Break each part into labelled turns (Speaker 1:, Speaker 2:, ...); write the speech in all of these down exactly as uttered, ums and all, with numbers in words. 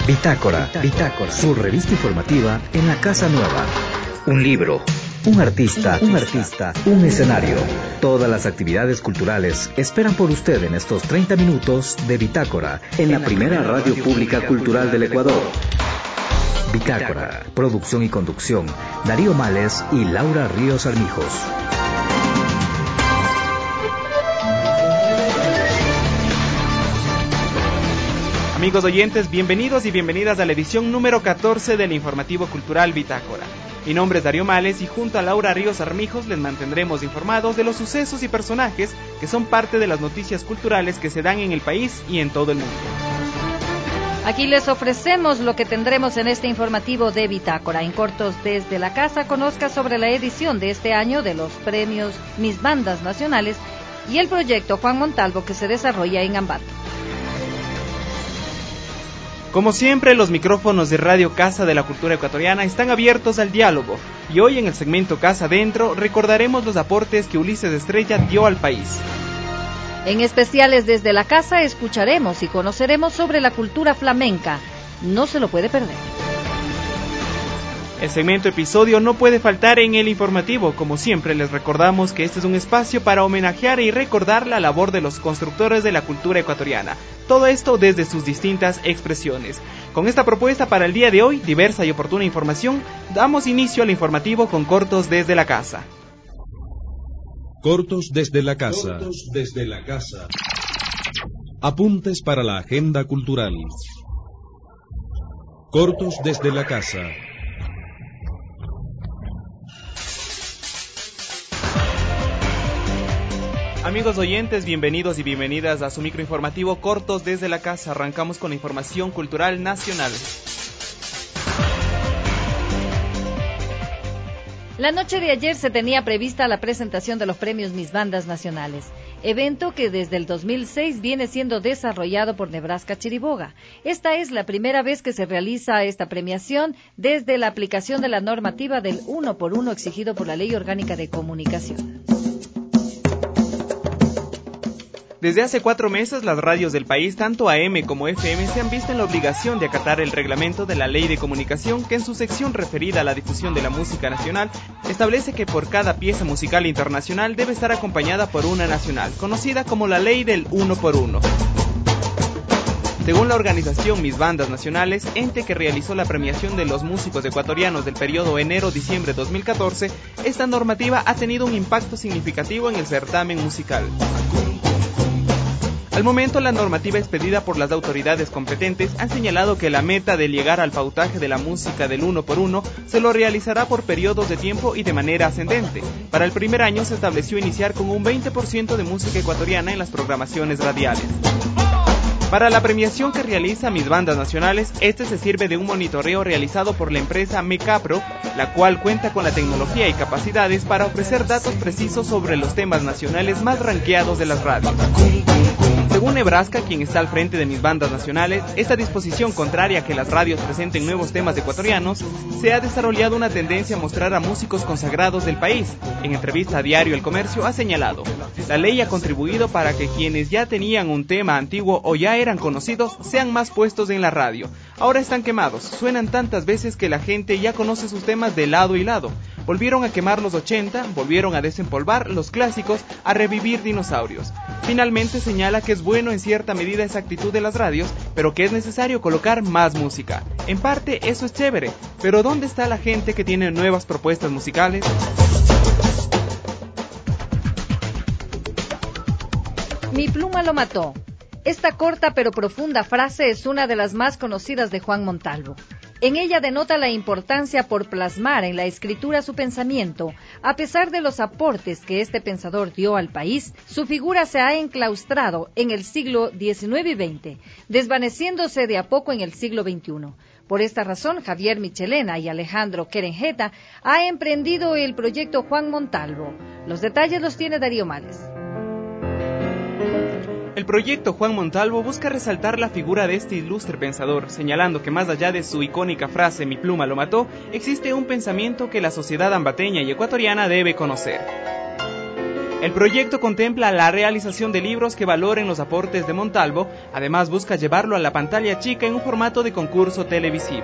Speaker 1: Bitácora, Bitácora, su revista informativa en la Casa Nueva. Un libro, un artista, un artista, un escenario. Todas las actividades culturales esperan por usted en estos treinta minutos de Bitácora, en la primera radio pública cultural del Ecuador. Bitácora, producción y conducción, Darío Males y Laura Ríos Armijos.
Speaker 2: Amigos oyentes, bienvenidos y bienvenidas a la edición número catorce del informativo cultural Bitácora. Mi nombre es Darío Males y junto a Laura Ríos Armijos les mantendremos informados de los sucesos y personajes que son parte de las noticias culturales que se dan en el país y en todo el mundo.
Speaker 3: Aquí les ofrecemos lo que tendremos en este informativo de Bitácora. En cortos desde la casa, conozca sobre la edición de este año de los premios Mis Bandas Nacionales y el proyecto Juan Montalvo que se desarrolla en Ambato.
Speaker 2: Como siempre, los micrófonos de Radio Casa de la Cultura Ecuatoriana están abiertos al diálogo y hoy en el segmento Casa Adentro recordaremos los aportes que Ulises Estrella dio al país.
Speaker 3: En especiales desde la casa escucharemos y conoceremos sobre la cultura flamenca. No se lo puede perder.
Speaker 2: El segmento episodio no puede faltar en el informativo. Como siempre, les recordamos que este es un espacio para homenajear y recordar la labor de los constructores de la cultura ecuatoriana. Todo esto desde sus distintas expresiones. Con esta propuesta para el día de hoy, diversa y oportuna información, damos inicio al informativo con Cortos desde la casa.
Speaker 4: Cortos desde la casa.
Speaker 5: Cortos desde la casa.
Speaker 4: Apuntes para la agenda cultural. Cortos desde la casa.
Speaker 2: Amigos oyentes, bienvenidos y bienvenidas a su microinformativo Cortos desde la casa. Arrancamos con la información cultural nacional.
Speaker 3: La noche de ayer se tenía prevista la presentación de los premios Mis Bandas Nacionales, evento que desde el dos mil seis viene siendo desarrollado por Nebraska Chiriboga. Esta es la primera vez que se realiza esta premiación desde la aplicación de la normativa del uno por uno exigido por la Ley Orgánica de Comunicación.
Speaker 2: Desde hace cuatro meses, las radios del país, tanto A M como F M, se han visto en la obligación de acatar el reglamento de la Ley de Comunicación, que en su sección referida a la difusión de la música nacional, establece que por cada pieza musical internacional debe estar acompañada por una nacional, conocida como la Ley del uno por uno. Según la organización Mis Bandas Nacionales, ente que realizó la premiación de los músicos ecuatorianos del periodo enero-diciembre dos mil catorce, esta normativa ha tenido un impacto significativo en el certamen musical. Al momento, la normativa expedida por las autoridades competentes han señalado que la meta de llegar al pautaje de la música del uno por uno se lo realizará por periodos de tiempo y de manera ascendente. Para el primer año se estableció iniciar con un veinte por ciento de música ecuatoriana en las programaciones radiales. Para la premiación que realiza Mis Bandas Nacionales, este se sirve de un monitoreo realizado por la empresa Mecapro, la cual cuenta con la tecnología y capacidades para ofrecer datos precisos sobre los temas nacionales más rankeados de las radios. Según Nebraska, quien está al frente de Mis Bandas Nacionales, esta disposición contraria a que las radios presenten nuevos temas ecuatorianos, se ha desarrollado una tendencia a mostrar a músicos consagrados del país. En entrevista a Diario El Comercio ha señalado: la ley ha contribuido para que quienes ya tenían un tema antiguo o ya eran conocidos sean más puestos en la radio. Ahora están quemados, suenan tantas veces que la gente ya conoce sus temas de lado y lado. Volvieron a quemar los ochenta, volvieron a desempolvar los clásicos, a revivir dinosaurios. Finalmente señala que es bueno en cierta medida esa actitud de las radios, pero que es necesario colocar más música. En parte eso es chévere, pero ¿dónde está la gente que tiene nuevas propuestas musicales?
Speaker 3: Mi pluma lo mató. Esta corta pero profunda frase es una de las más conocidas de Juan Montalvo. En ella denota la importancia por plasmar en la escritura su pensamiento. A pesar de los aportes que este pensador dio al país, su figura se ha enclaustrado en el siglo diecinueve y veinte, desvaneciéndose de a poco en el siglo veintiuno. Por esta razón, Javier Michelena y Alejandro Querenjeta han emprendido el proyecto Juan Montalvo. Los detalles los tiene Darío Males.
Speaker 2: El proyecto Juan Montalvo busca resaltar la figura de este ilustre pensador, señalando que más allá de su icónica frase "mi pluma lo mató", existe un pensamiento que la sociedad ambateña y ecuatoriana debe conocer. El proyecto contempla la realización de libros que valoren los aportes de Montalvo, además busca llevarlo a la pantalla chica en un formato de concurso televisivo.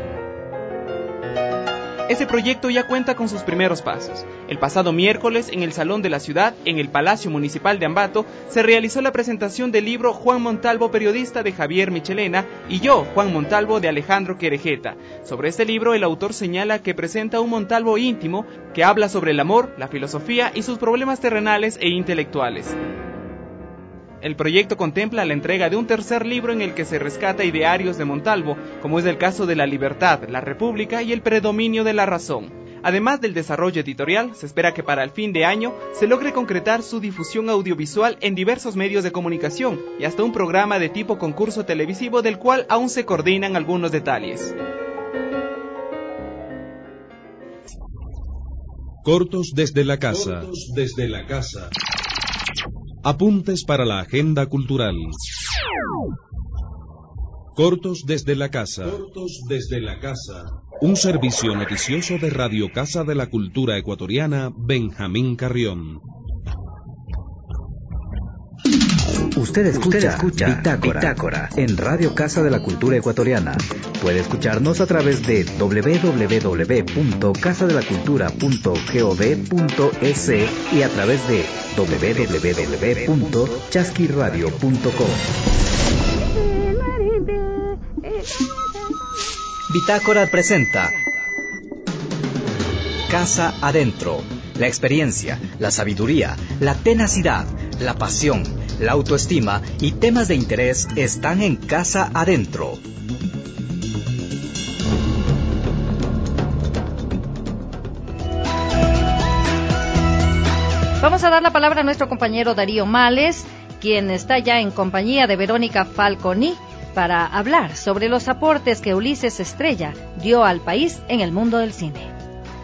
Speaker 2: Este proyecto ya cuenta con sus primeros pasos. El pasado miércoles, en el Salón de la Ciudad, en el Palacio Municipal de Ambato, se realizó la presentación del libro Juan Montalvo, periodista, de Javier Michelena, y Yo, Juan Montalvo, de Alejandro Querejeta. Sobre este libro, el autor señala que presenta un Montalvo íntimo que habla sobre el amor, la filosofía y sus problemas terrenales e intelectuales. El proyecto contempla la entrega de un tercer libro en el que se rescata idearios de Montalvo, como es el caso de la libertad, la república y el predominio de la razón. Además del desarrollo editorial, se espera que para el fin de año se logre concretar su difusión audiovisual en diversos medios de comunicación y hasta un programa de tipo concurso televisivo del cual aún se coordinan algunos detalles.
Speaker 4: Cortos desde la casa.
Speaker 5: Cortos desde la casa.
Speaker 4: Apuntes para la agenda cultural. Cortos desde la casa.
Speaker 5: Cortos desde la casa.
Speaker 4: Un servicio noticioso de Radio Casa de la Cultura Ecuatoriana, Benjamín Carrión.
Speaker 1: Usted escucha, Usted escucha Bitácora, Bitácora en Radio Casa de la Cultura Ecuatoriana. Puede escucharnos a través de doble u doble u doble u punto casa de la cultura punto gov punto es y a través de doble u doble u doble u punto chasquiradio punto com. Bitácora presenta Casa Adentro. La experiencia, la sabiduría, la tenacidad, la pasión, la autoestima y temas de interés están en Casa Adentro.
Speaker 3: Vamos a dar la palabra a nuestro compañero Darío Males, quien está ya en compañía de Verónica Falconi, para hablar sobre los aportes que Ulises Estrella dio al país en el mundo del cine.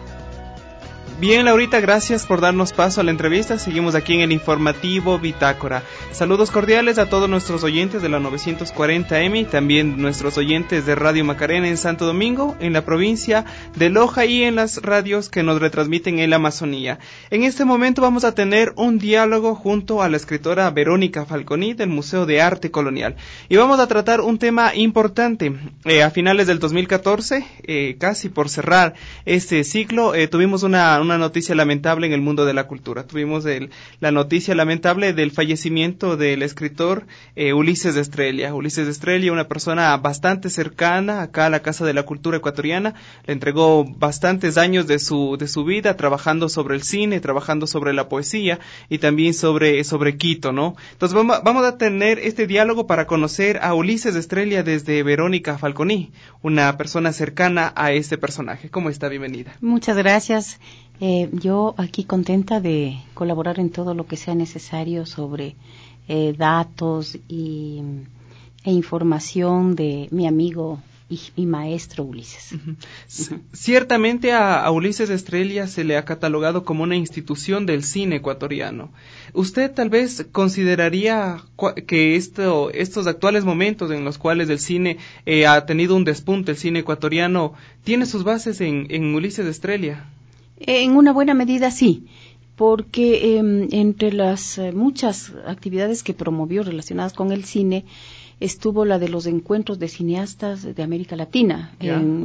Speaker 2: Bien, Laurita, gracias por darnos paso a la entrevista. Seguimos aquí en el informativo Bitácora. Saludos cordiales a todos nuestros oyentes de la novecientos cuarenta eme y también nuestros oyentes de Radio Macarena en Santo Domingo, en la provincia de Loja y en las radios que nos retransmiten en la Amazonía. En este momento vamos a tener un diálogo junto a la escritora Verónica Falconi del Museo de Arte Colonial. Y vamos a tratar un tema importante. Eh, a finales del dos mil catorce, eh, casi por cerrar este ciclo, eh, tuvimos una, una una noticia lamentable en el mundo de la cultura. Tuvimos el, la noticia lamentable del fallecimiento del escritor eh, Ulises Estrella. Ulises Estrella, una persona bastante cercana acá a la Casa de la Cultura Ecuatoriana, le entregó bastantes años de su de su vida trabajando sobre el cine, trabajando sobre la poesía y también sobre sobre Quito, ¿no? Entonces vamos, vamos a tener este diálogo para conocer a Ulises Estrella desde Verónica Falconi, una persona cercana a este personaje. ¿Cómo está? Bienvenida.
Speaker 6: Muchas gracias. Eh, yo aquí contenta de colaborar en todo lo que sea necesario sobre eh, datos y, e información de mi amigo y, y maestro Ulises.
Speaker 2: Uh-huh. Uh-huh. Ciertamente a, a Ulises Estrella se le ha catalogado como una institución del cine ecuatoriano. ¿Usted tal vez consideraría que esto, estos actuales momentos en los cuales el cine eh, ha tenido un despunte, el cine ecuatoriano, tiene sus bases en, en Ulises Estrella?
Speaker 6: En una buena medida sí, porque eh, entre las eh, muchas actividades que promovió relacionadas con el cine estuvo la de los encuentros de cineastas de América Latina en,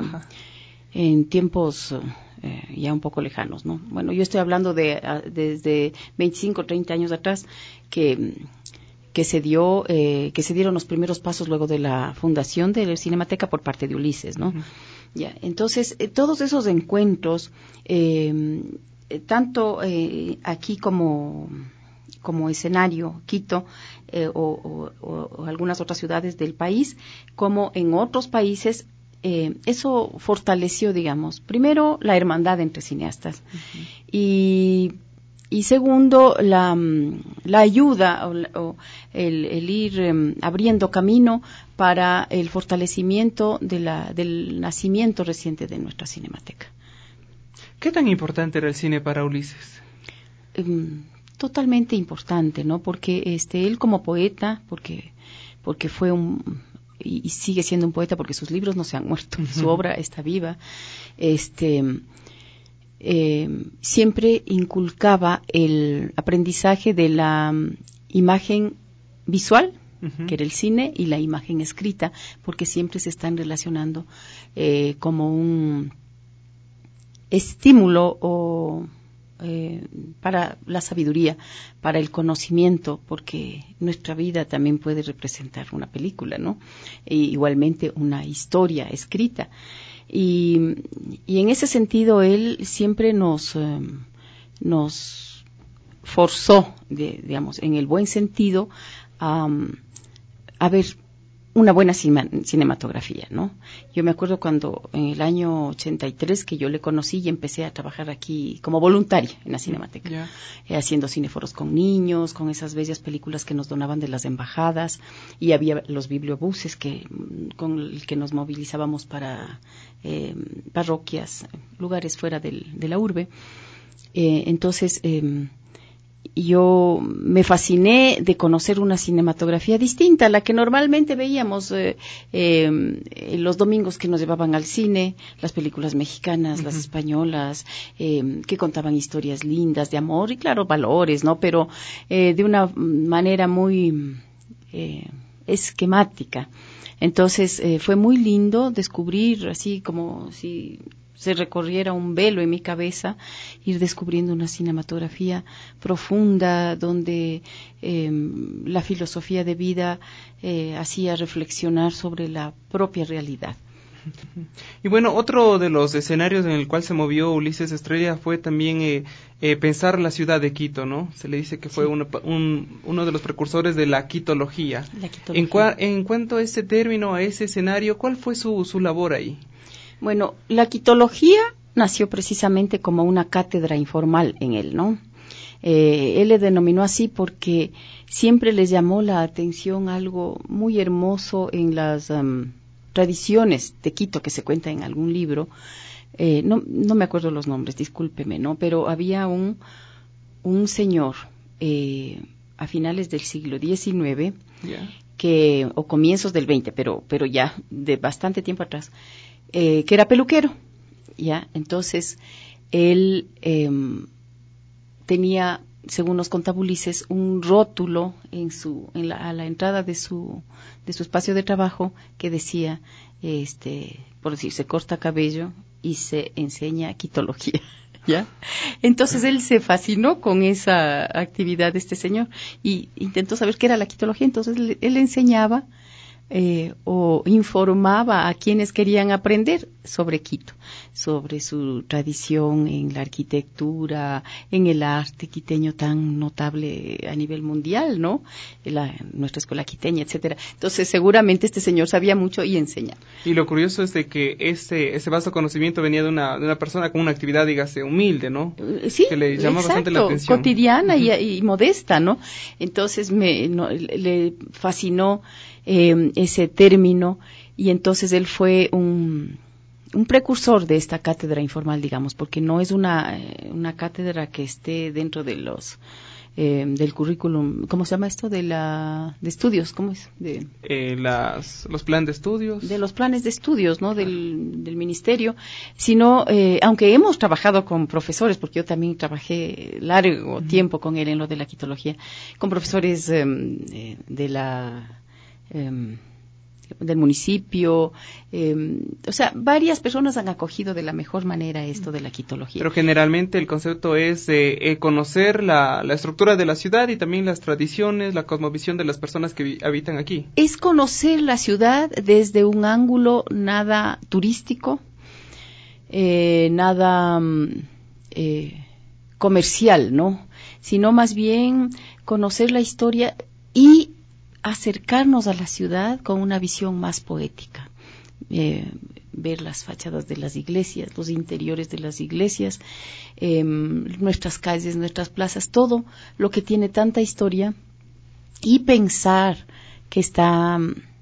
Speaker 6: en tiempos eh, ya un poco lejanos, ¿no? Bueno, yo estoy hablando de a, desde veinticinco o treinta años atrás que que se dio eh, que se dieron los primeros pasos luego de la fundación de la Cinemateca por parte de Ulises, ¿no? Uh-huh. Ya, entonces eh, todos esos encuentros, eh, eh, tanto eh, aquí como como escenario Quito eh, o, o, o algunas otras ciudades del país, como en otros países, eh, eso fortaleció, digamos, primero la hermandad entre cineastas uh-huh. y Y segundo, la, la ayuda o, o el, el ir um, abriendo camino para el fortalecimiento de la, del nacimiento reciente de nuestra Cinemateca.
Speaker 2: ¿Qué tan importante era el cine para Ulises?
Speaker 6: Um, totalmente importante, ¿no? Porque este, él como poeta, porque, porque fue un... Y, y sigue siendo un poeta porque sus libros no se han muerto, uh-huh. Su obra está viva, este... eh, siempre inculcaba el aprendizaje de la um, imagen visual, uh-huh. que era el cine, y la imagen escrita, porque siempre se están relacionando eh, como un estímulo o eh, para la sabiduría, para el conocimiento, porque nuestra vida también puede representar una película, ¿no? E igualmente una historia escrita. Y, y en ese sentido él siempre nos, eh, nos forzó, de, digamos, en el buen sentido, a, a ver una buena cima, cinematografía, ¿no? Yo me acuerdo cuando en el año ochenta y tres que yo le conocí y empecé a trabajar aquí como voluntaria en la Cinemateca, yeah. eh, haciendo cineforos con niños, con esas bellas películas que nos donaban de las embajadas, y había los bibliobuses que con el que nos movilizábamos para eh, parroquias, lugares fuera del, de la urbe. Eh, entonces, eh, yo me fasciné de conocer una cinematografía distinta a la que normalmente veíamos eh, eh, los domingos que nos llevaban al cine, las películas mexicanas, uh-huh. las españolas, eh, que contaban historias lindas de amor y claro, valores, ¿no? Pero eh, de una manera muy eh, esquemática. Entonces eh, fue muy lindo descubrir, así como si se recorriera un velo en mi cabeza, ir descubriendo una cinematografía profunda donde eh, la filosofía de vida eh, hacía reflexionar sobre la propia realidad.
Speaker 2: Y bueno, otro de los escenarios en el cual se movió Ulises Estrella fue también eh, eh, pensar la ciudad de Quito, ¿no? Se le dice que fue sí. uno, un, uno de los precursores de la quitología.
Speaker 6: La quitología.
Speaker 2: En, cua, en cuanto a ese término, a ese escenario, ¿cuál fue su, su labor ahí?
Speaker 6: Bueno, la quitología nació precisamente como una cátedra informal en él, ¿no? Eh, él le denominó así porque siempre les llamó la atención algo muy hermoso en las um, tradiciones de Quito que se cuenta en algún libro. Eh, no, no me acuerdo los nombres, discúlpeme, ¿no? Pero había un, un señor eh, a finales del siglo diecinueve, yeah. que, o comienzos del veinte, pero, pero ya de bastante tiempo atrás, Eh, que era peluquero, ya, entonces él eh, tenía, según los contabulices, un rótulo en su, en la, a la entrada de su, de su espacio de trabajo que decía, este, por decir, se corta cabello y se enseña quitología, ya. Entonces él se fascinó con esa actividad de este señor y intentó saber qué era la quitología, entonces él, él enseñaba Eh, o informaba a quienes querían aprender sobre Quito, sobre su tradición en la arquitectura, en el arte quiteño tan notable a nivel mundial, ¿no? La, nuestra escuela quiteña, etcétera. Entonces, seguramente este señor sabía mucho y enseñaba.
Speaker 2: Y lo curioso es de que ese ese vasto conocimiento venía de una de una persona con una actividad, dígase, humilde, ¿no?
Speaker 6: Uh, sí,
Speaker 2: que le llama
Speaker 6: exacto,
Speaker 2: bastante la atención.
Speaker 6: Cotidiana uh-huh. y, y modesta, ¿no? Entonces, me no, le fascinó Eh, ese término y entonces él fue un, un precursor de esta cátedra informal, digamos, porque no es una, una cátedra que esté dentro de los eh, del currículum, ¿cómo se llama esto? De la de estudios, ¿cómo es? De,
Speaker 2: eh, las los planes de estudios.
Speaker 6: De los planes de estudios, ¿no? Del, del ministerio, sino, eh, aunque hemos trabajado con profesores, porque yo también trabajé largo uh-huh. tiempo con él en lo de la quitología, con profesores eh, de la Eh, del municipio, eh, o sea, varias personas han acogido de la mejor manera esto de la quitología.
Speaker 2: Pero generalmente el concepto es eh, eh, conocer la, la estructura de la ciudad y también las tradiciones, la cosmovisión de las personas que vi- habitan aquí.
Speaker 6: Es conocer la ciudad desde un ángulo nada turístico, eh, nada eh, comercial, ¿no? Sino más bien conocer la historia y acercarnos a la ciudad con una visión más poética, eh, ver las fachadas de las iglesias, los interiores de las iglesias, eh, nuestras calles, nuestras plazas, todo lo que tiene tanta historia y pensar que está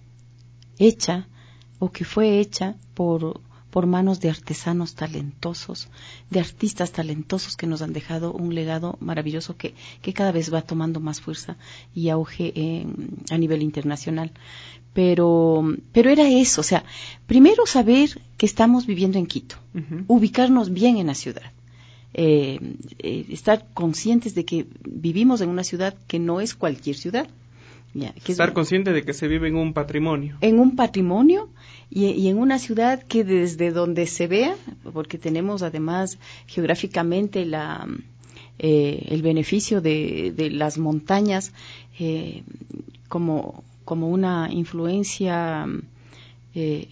Speaker 6: hecha o que fue hecha por por manos de artesanos talentosos, de artistas talentosos que nos han dejado un legado maravilloso que, que cada vez va tomando más fuerza y auge en, a nivel internacional. Pero, pero era eso, o sea, primero saber que estamos viviendo en Quito, uh-huh. ubicarnos bien en la ciudad, eh, eh, estar conscientes de que vivimos en una ciudad que no es cualquier ciudad. Ya, que
Speaker 2: estar
Speaker 6: es,
Speaker 2: consciente de que se vive en un patrimonio.
Speaker 6: En un patrimonio y, y en una ciudad que desde donde se vea, porque tenemos además geográficamente la, eh, el beneficio de, de las montañas eh, como, como una influencia eh,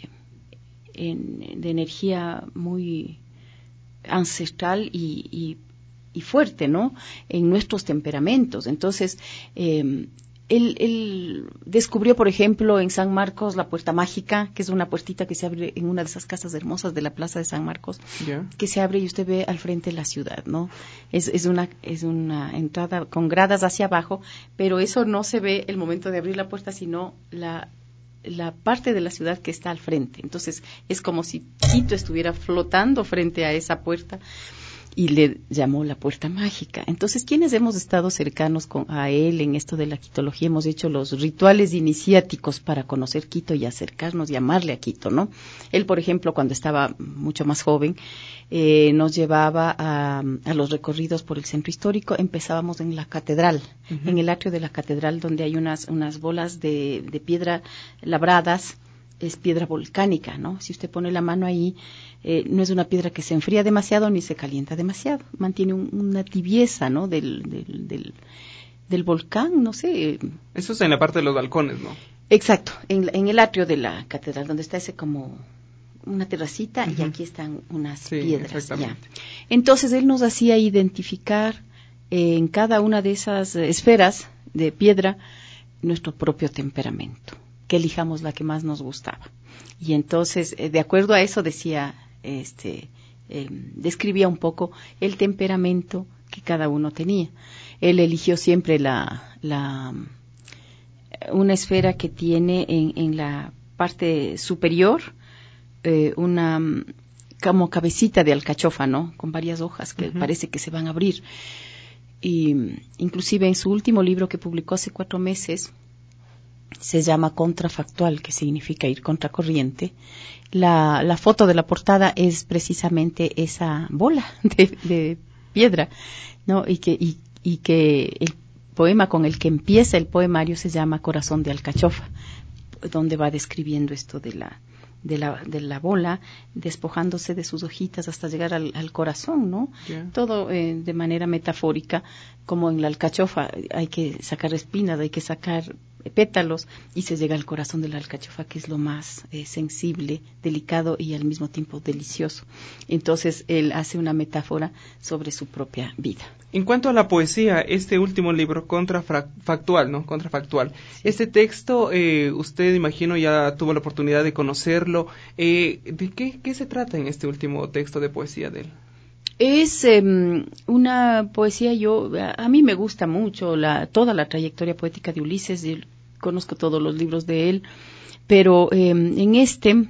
Speaker 6: en, de energía muy ancestral y, y, y fuerte, ¿no? En nuestros temperamentos. Entonces, eh, Él, él descubrió, por ejemplo, en San Marcos la Puerta Mágica, que es una puertita que se abre en una de esas casas hermosas de la Plaza de San Marcos, yeah. que se abre y usted ve al frente la ciudad, ¿no? Es, es una es una entrada con gradas hacia abajo, pero eso no se ve el momento de abrir la puerta, sino la la parte de la ciudad que está al frente. Entonces, es como si Quito estuviera flotando frente a esa puerta. Y le llamó la Puerta Mágica. Entonces, quienes hemos estado cercanos con, a él en esto de la quitología, hemos hecho los rituales iniciáticos para conocer Quito y acercarnos y amarle a Quito, ¿no? Él, por ejemplo, cuando estaba mucho más joven, eh, nos llevaba a, a los recorridos por el centro histórico. Empezábamos en la catedral, uh-huh. en el atrio de la catedral, donde hay unas, unas bolas de, de piedra labradas. Es piedra volcánica, ¿no? Si usted pone la mano ahí, eh, no es una piedra que se enfría demasiado ni se calienta demasiado. Mantiene un, una tibieza, ¿no? Del, del, del, del volcán, no sé.
Speaker 2: Eso es en la parte de los balcones, ¿no?
Speaker 6: Exacto, en, en el atrio de la catedral, donde está ese como una terracita uh-huh. y aquí están unas
Speaker 2: sí,
Speaker 6: piedras.
Speaker 2: Exactamente.
Speaker 6: Ya. Entonces él nos hacía identificar eh, en cada una de esas eh, esferas de piedra nuestro propio temperamento, que elijamos la que más nos gustaba. Y entonces, eh, de acuerdo a eso, decía, este, eh, describía un poco el temperamento que cada uno tenía. Él eligió siempre la, la una esfera que tiene en, en la parte superior eh, una como cabecita de alcachofa, ¿no? Con varias hojas que uh-huh. parece que se van a abrir. Y inclusive en su último libro que publicó hace cuatro meses, se llama Contrafactual, que significa ir contracorriente. La, la foto de la portada es precisamente esa bola de, de piedra, ¿no? Y que, y, y que el poema con el que empieza el poemario se llama Corazón de Alcachofa, donde va describiendo esto de la, de la, de la bola, despojándose de sus hojitas hasta llegar al, al corazón, ¿no? Yeah. Todo eh, de manera metafórica, como en la alcachofa hay que sacar espinas, hay que sacar pétalos y se llega al corazón de la alcachofa, que es lo más eh, sensible, delicado y al mismo tiempo delicioso. Entonces él hace una metáfora sobre su propia vida.
Speaker 2: En cuanto a la poesía, este último libro, Contrafactual, ¿no? Contrafactual. Sí. Este texto, eh, usted, imagino, ya tuvo la oportunidad de conocerlo. Eh, ¿De qué, qué se trata en este último texto de poesía de él?
Speaker 6: Es eh, una poesía, yo a, a mí me gusta mucho la, toda la trayectoria poética de Ulises, yo conozco todos los libros de él, pero eh, en este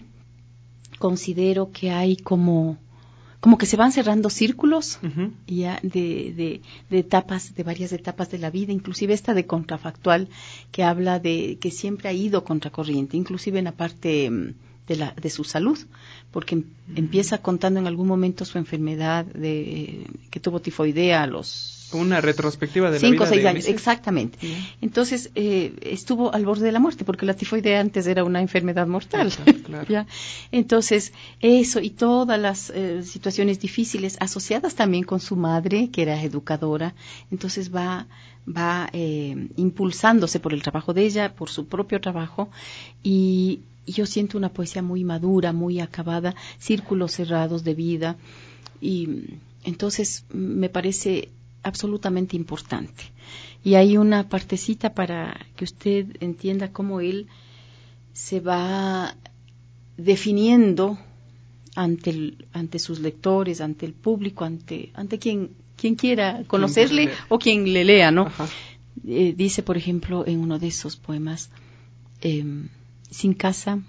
Speaker 6: considero que hay como, como que se van cerrando círculos uh-huh. ya de, de, de etapas, de varias etapas de la vida, inclusive esta de Contrafactual, que habla de que siempre ha ido contracorriente, inclusive en la parte de, la, de su salud, porque em, uh-huh. empieza contando en algún momento su enfermedad de que tuvo tifoidea a los
Speaker 2: una retrospectiva de
Speaker 6: cinco o seis
Speaker 2: de
Speaker 6: años, exactamente. Uh-huh. Entonces eh, estuvo al borde de la muerte, porque la tifoidea antes era una enfermedad mortal.
Speaker 2: Claro, claro.
Speaker 6: ¿Ya? Entonces eso y todas las eh, situaciones difíciles asociadas también con su madre, que era educadora, entonces va va eh, impulsándose por el trabajo de ella, por su propio trabajo, y yo siento una poesía muy madura, muy acabada, círculos cerrados de vida, y entonces me parece absolutamente importante. Y hay una partecita para que usted entienda cómo él se va definiendo ante el, ante sus lectores, ante el público, ante ante quien quien quiera conocerle quien o quien le lea, ¿no? Eh, dice, por ejemplo, en uno de esos poemas, eh, sin casa,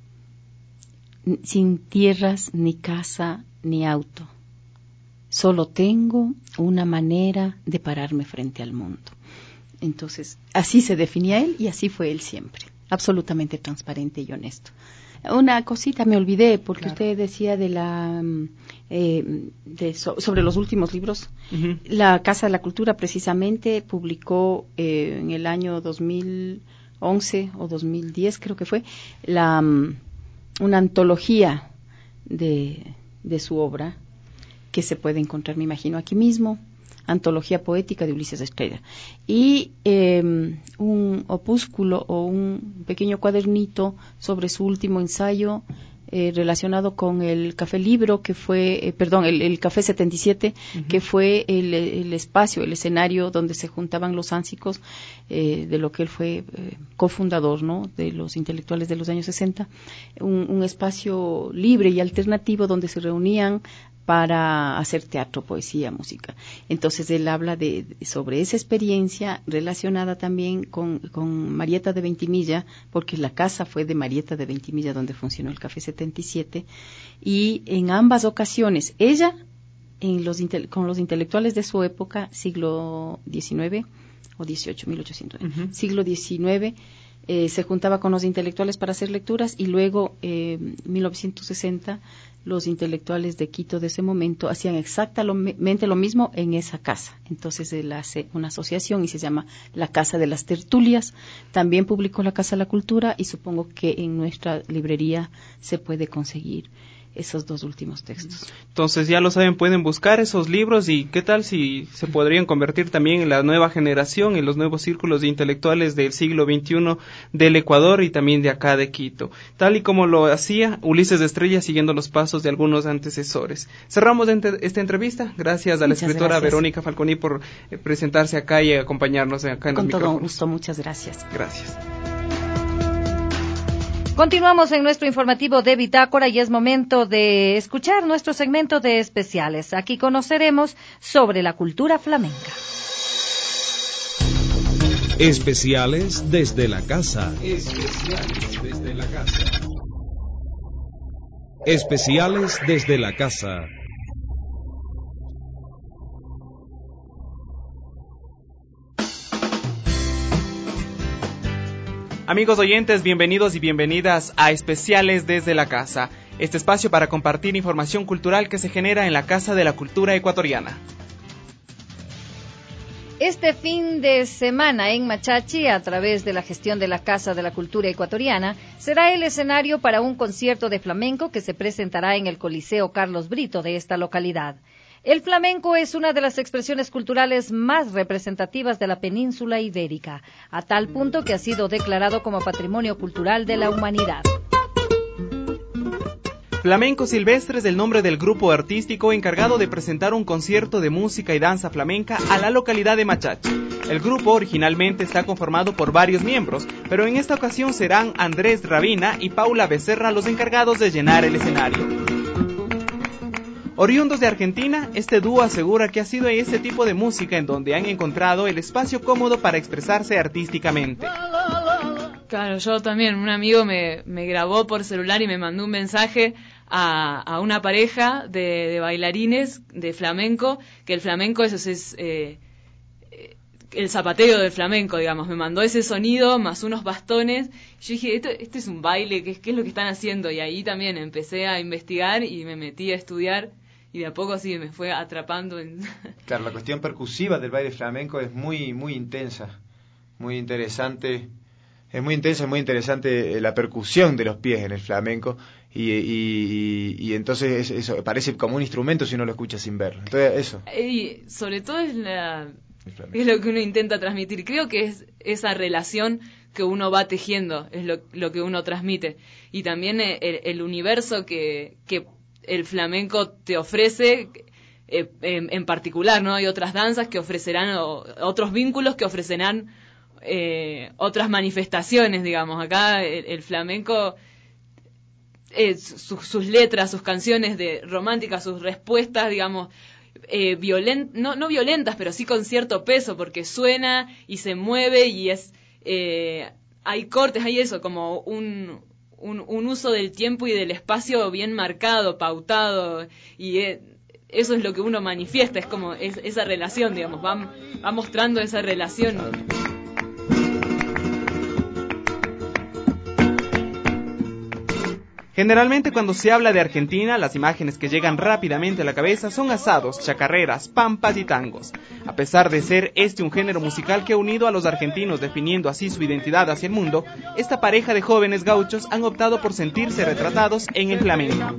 Speaker 6: sin tierras, ni casa, ni auto. Solo tengo una manera de pararme frente al mundo. Entonces, así se definía él y así fue él siempre, absolutamente transparente y honesto. Una cosita me olvidé, porque claro. usted decía de la eh, de, so, sobre los últimos libros.
Speaker 2: Uh-huh.
Speaker 6: La Casa de la Cultura precisamente publicó eh, en el año dos mil once o dos mil diez, creo que fue, la, um, una antología de, de su obra, que se puede encontrar, me imagino, aquí mismo, Antología Poética de Ulises Estrella. Y eh, un opúsculo o un pequeño cuadernito sobre su último ensayo eh, relacionado con el Café Libro, que fue, eh, perdón, el, el Café setenta y siete, uh-huh. que fue el, el espacio, el escenario donde se juntaban los ánsicos, eh, de lo que él fue eh, cofundador, ¿no?, de los intelectuales de los años sesenta, un, un espacio libre y alternativo donde se reunían para hacer teatro, poesía, música. Entonces él habla de, de sobre esa experiencia relacionada también con, con Marieta de Ventimilla, porque la casa fue de Marieta de Ventimilla donde funcionó el Café setenta y siete, y en ambas ocasiones ella en los con los intelectuales de su época, siglo diecinueve o dieciocho, mil ochocientos, uh-huh. siglo diecinueve, eh, se juntaba con los intelectuales para hacer lecturas, y luego eh, mil novecientos sesenta los intelectuales de Quito de ese momento hacían exactamente lo mismo en esa casa. Entonces él hace una asociación y se llama la Casa de las Tertulias. También publicó la Casa de la Cultura, y supongo que en nuestra librería se puede conseguir esos dos últimos textos.
Speaker 2: Entonces ya lo saben, pueden buscar esos libros, y qué tal si se podrían convertir también en la nueva generación, en los nuevos círculos de intelectuales del siglo veintiuno del Ecuador y también de acá de Quito, tal y como lo hacía Ulises Estrella siguiendo los pasos de algunos antecesores. Cerramos esta entrevista, gracias a la
Speaker 6: muchas
Speaker 2: escritora
Speaker 6: gracias.
Speaker 2: Verónica Falconi por eh, presentarse acá y acompañarnos acá en
Speaker 6: Con
Speaker 2: los
Speaker 6: todo
Speaker 2: micrófonos.
Speaker 6: gusto, muchas gracias.
Speaker 2: Gracias.
Speaker 3: Continuamos en nuestro informativo de Bitácora y es momento de escuchar nuestro segmento de especiales. Aquí conoceremos sobre la cultura flamenca.
Speaker 4: Especiales desde la casa.
Speaker 5: Especiales desde la casa.
Speaker 4: Especiales desde la casa.
Speaker 2: Amigos oyentes, bienvenidos y bienvenidas a Especiales desde la Casa, este espacio para compartir información cultural que se genera en la Casa de la Cultura Ecuatoriana.
Speaker 3: Este fin de semana en Machachi, a través de la gestión de la Casa de la Cultura Ecuatoriana, será el escenario para un concierto de flamenco que se presentará en el Coliseo Carlos Brito de esta localidad. El flamenco es una de las expresiones culturales más representativas de la península ibérica, a tal punto que ha sido declarado como Patrimonio Cultural de la Humanidad.
Speaker 2: Flamenco Silvestre es el nombre del grupo artístico encargado de presentar un concierto de música y danza flamenca a la localidad de Machachi. El grupo originalmente está conformado por varios miembros, pero en esta ocasión serán Andrés Rabina y Paula Becerra los encargados de llenar el escenario. Oriundos de Argentina, este dúo asegura que ha sido ese tipo de música en donde han encontrado el espacio cómodo para expresarse artísticamente.
Speaker 7: Claro, yo también, un amigo me, me grabó por celular y me mandó un mensaje a, a una pareja de, de bailarines de flamenco, que el flamenco eso es eh, el zapateo del flamenco, digamos. Me mandó ese sonido más unos bastones. Yo dije, esto, esto es un baile, ¿qué, ¿qué es lo que están haciendo? Y ahí también empecé a investigar y me metí a estudiar. Y de a poco así me fue atrapando en...
Speaker 8: Claro, la cuestión percusiva del baile flamenco es muy muy intensa, muy interesante. Es muy intensa, es muy interesante la percusión de los pies en el flamenco. Y, y, y, y entonces eso parece como un instrumento si uno lo escucha sin verlo. Entonces eso.
Speaker 7: Y sobre todo es, la, es lo que uno intenta transmitir. Creo que es esa relación que uno va tejiendo, es lo, lo que uno transmite. Y también el, el universo que... que el flamenco te ofrece eh, en, en particular, ¿no? Hay otras danzas que ofrecerán, o, otros vínculos que ofrecerán eh, otras manifestaciones, digamos. Acá el, el flamenco, eh, su, sus letras, sus canciones de románticas, sus respuestas, digamos, eh, violent, no, no violentas, pero sí con cierto peso, porque suena y se mueve y es... Eh, hay cortes, hay eso, como un... Un, un uso del tiempo y del espacio bien marcado, pautado, y eh, eso es lo que uno manifiesta, es como es, esa relación, digamos, va, va mostrando esa relación.
Speaker 2: Generalmente cuando se habla de Argentina, las imágenes que llegan rápidamente a la cabeza son asados, chacarreras, pampas y tangos. A pesar de ser este un género musical que ha unido a los argentinos definiendo así su identidad hacia el mundo, esta pareja de jóvenes gauchos han optado por sentirse retratados en el flamenco.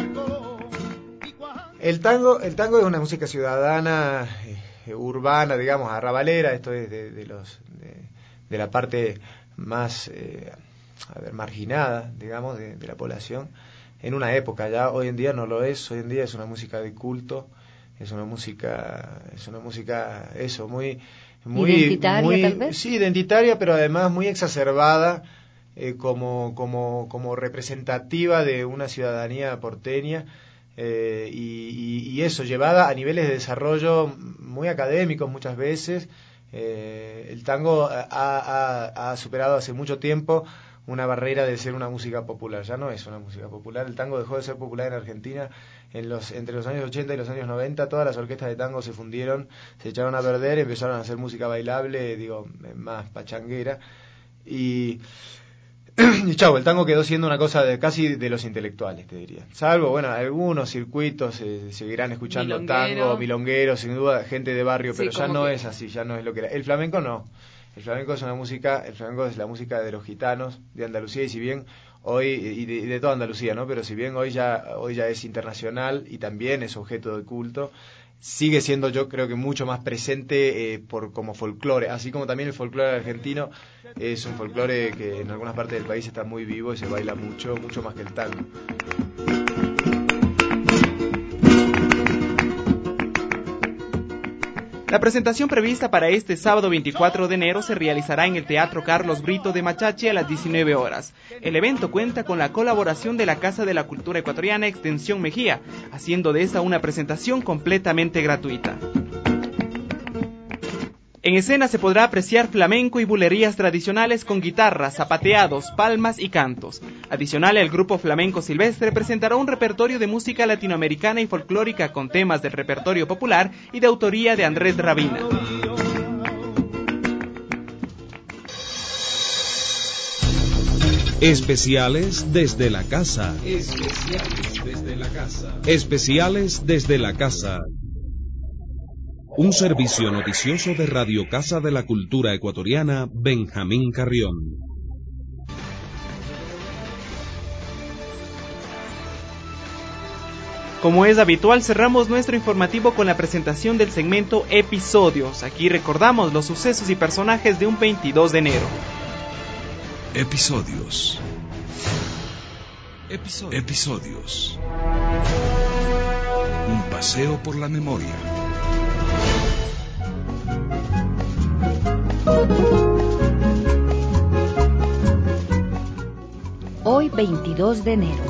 Speaker 8: El tango, el tango es una música ciudadana, eh, urbana, digamos, arrabalera. Esto es de, de los de, de la parte más eh, a ver, marginada, digamos, de, de la población. En una época, ya hoy en día no lo es. Hoy en día es una música de culto, es una música, es una música eso, muy, muy
Speaker 3: identitaria,
Speaker 8: muy,
Speaker 3: tal vez.
Speaker 8: Sí, identitaria, pero además muy exacerbada, eh, como, como, como representativa de una ciudadanía porteña. Eh, y, y, y eso, llevada a niveles de desarrollo muy académicos muchas veces. Eh, el tango ha, ha, ha superado hace mucho tiempo una barrera de ser una música popular. Ya no es una música popular. El tango dejó de ser popular en Argentina en los, entre los años ochenta y los años noventa. Todas las orquestas de tango se fundieron, se echaron a perder, empezaron a hacer música bailable, digo, más pachanguera. Y... Y chau, el tango quedó siendo una cosa de casi de los intelectuales, te diría. Salvo, bueno, algunos circuitos eh, seguirán escuchando
Speaker 7: Milonguero.
Speaker 8: tango, milongueros, sin duda, gente de barrio,
Speaker 7: Sí,
Speaker 8: pero ya
Speaker 7: como
Speaker 8: no
Speaker 7: que-
Speaker 8: es así, ya no es lo que era. El flamenco no. El flamenco es una música, el flamenco es la música de los gitanos de Andalucía, y si bien hoy, y de, y de toda Andalucía, ¿no? Pero si bien hoy ya, hoy ya es internacional y también es objeto de culto, sigue siendo, yo creo que mucho más presente eh, por como folclore, así como también el folclore argentino es un folclore que en algunas partes del país está muy vivo y se baila mucho, mucho más que el tango.
Speaker 2: La presentación prevista para este sábado veinticuatro de enero se realizará en el Teatro Carlos Brito de Machachi a las diecinueve horas. El evento cuenta con la colaboración de la Casa de la Cultura Ecuatoriana Extensión Mejía, haciendo de esta una presentación completamente gratuita. En escena se podrá apreciar flamenco y bulerías tradicionales con guitarras, zapateados, palmas y cantos. Adicional, el grupo Flamenco Silvestre presentará un repertorio de música latinoamericana y folclórica con temas del repertorio popular y de autoría de Andrés Rabina.
Speaker 4: Especiales desde la casa.
Speaker 5: Especiales desde la casa.
Speaker 4: Especiales desde la casa. Un servicio noticioso de Radio Casa de la Cultura Ecuatoriana, Benjamín Carrión.
Speaker 2: Como es habitual, cerramos nuestro informativo con la presentación del segmento Episodios. Aquí recordamos los sucesos y personajes de un veintidós de enero.
Speaker 5: Episodios. Episodios. Episodios. Un paseo por la memoria.
Speaker 3: Hoy veintidós de enero.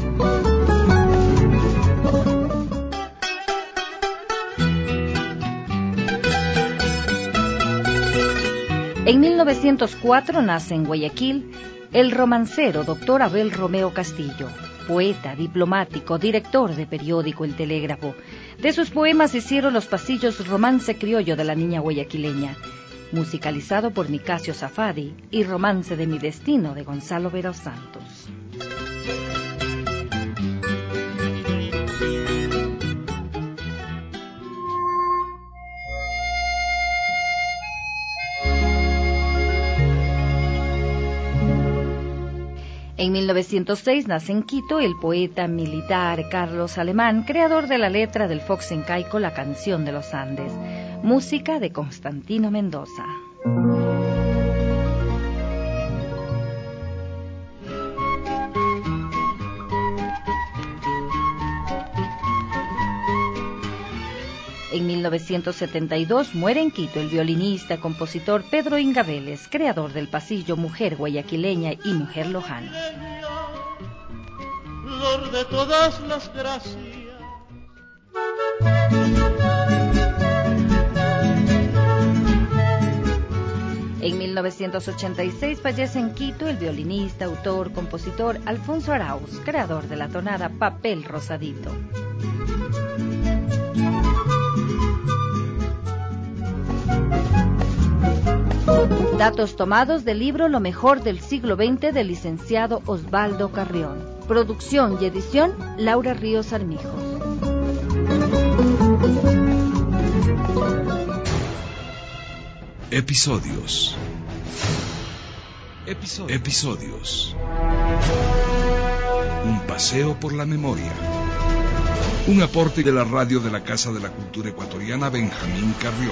Speaker 3: En mil novecientos cuatro nace en Guayaquil el romancero doctor Abel Romeo Castillo, poeta, diplomático, director de periódico El Telégrafo. De sus poemas hicieron los pasillos Romance criollo de la niña guayaquileña, musicalizado por Nicasio Safadi, y Romance de mi destino de Gonzalo Vera Santos. En mil novecientos seis nace en Quito el poeta militar Carlos Alemán, creador de la letra del fox incaico La canción de los Andes, música de Constantino Mendoza. En mil novecientos setenta y dos muere en Quito el violinista, compositor Pedro Inga Vélez, creador del pasillo Mujer Guayaquileña y Mujer Lojana.
Speaker 9: Flor de todas las gracias.
Speaker 3: En mil novecientos ochenta y seis fallece en Quito el violinista, autor, compositor Alfonso Arauz, creador de la tonada Papel Rosadito. Datos tomados del libro Lo mejor del siglo veinte del licenciado Osvaldo Carrión. Producción y edición, Laura Ríos Armijos.
Speaker 5: Episodios. Episodios. Episodios. Un paseo por la memoria. Un aporte de la radio de la Casa de la Cultura Ecuatoriana Benjamín Carrión.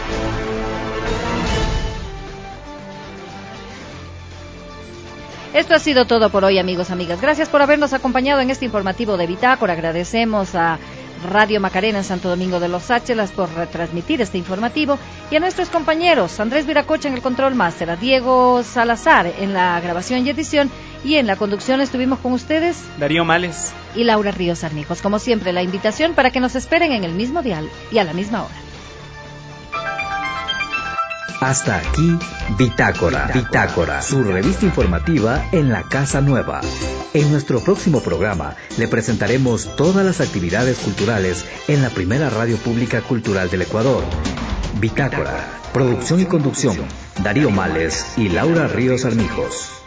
Speaker 3: Esto ha sido todo por hoy, amigos, amigas. Gracias por habernos acompañado en este informativo de Bitácora. Agradecemos a Radio Macarena en Santo Domingo de los Áchelas por retransmitir este informativo y a nuestros compañeros Andrés Viracocha en el control máster, a Diego Salazar en la grabación y edición, y en la conducción estuvimos con ustedes
Speaker 2: Darío Males
Speaker 3: y Laura Ríos Armijos. Como siempre, la invitación para que nos esperen en el mismo dial y a la misma hora.
Speaker 1: Hasta aquí, Bitácora. Bitácora, su revista informativa en la Casa Nueva. En nuestro próximo programa le presentaremos todas las actividades culturales en la primera radio pública cultural del Ecuador. Bitácora, producción y conducción, Darío Males y Laura Ríos Armijos.